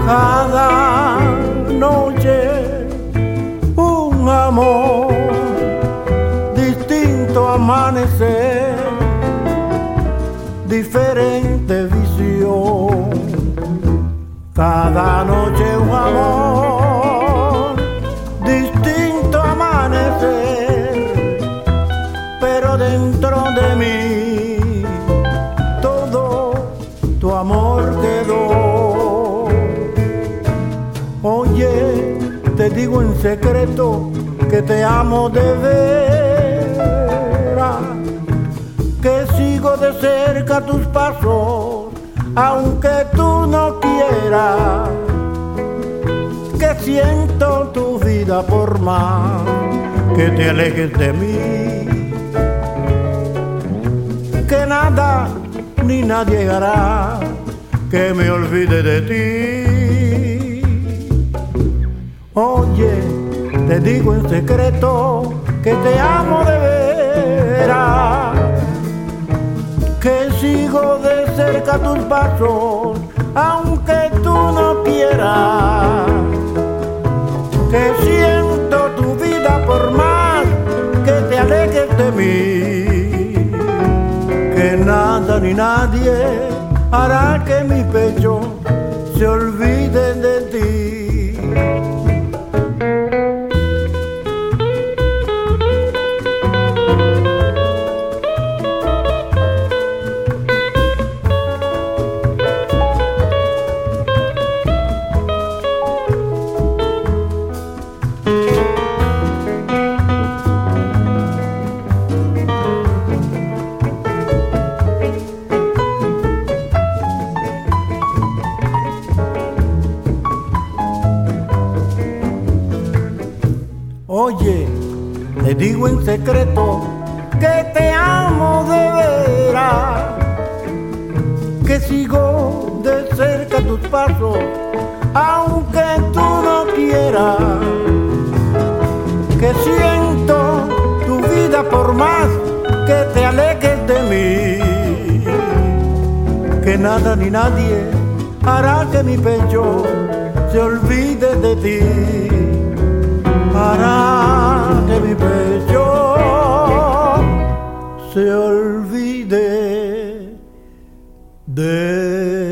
Cada noche un amor, distinto amanecer, diferente visión. Cada noche un amor, distinto amanecer, pero dentro de mí todo tu amor quedó. Oye, te digo en secreto que te amo de veras, que sigo de cerca tus pasos, aunque tú no quieras, que siento tu vida por más que te alejes de mí, que nada ni nadie hará que me olvide de ti. Oye, te digo en secreto que te amo de veras, que sigo de cerca tus pasos, aunque tú no quieras, que siento tu vida por más que te alejes de mí, que nada ni nadie hará que mi pecho se olvide de ti. Oye, te digo en secreto que te amo de veras, que sigo de cerca tus pasos, aunque tú no quieras, que siento tu vida por más que te alejes de mí, que nada ni nadie hará que mi pecho se olvide de ti, hará que mi pecho se olvide de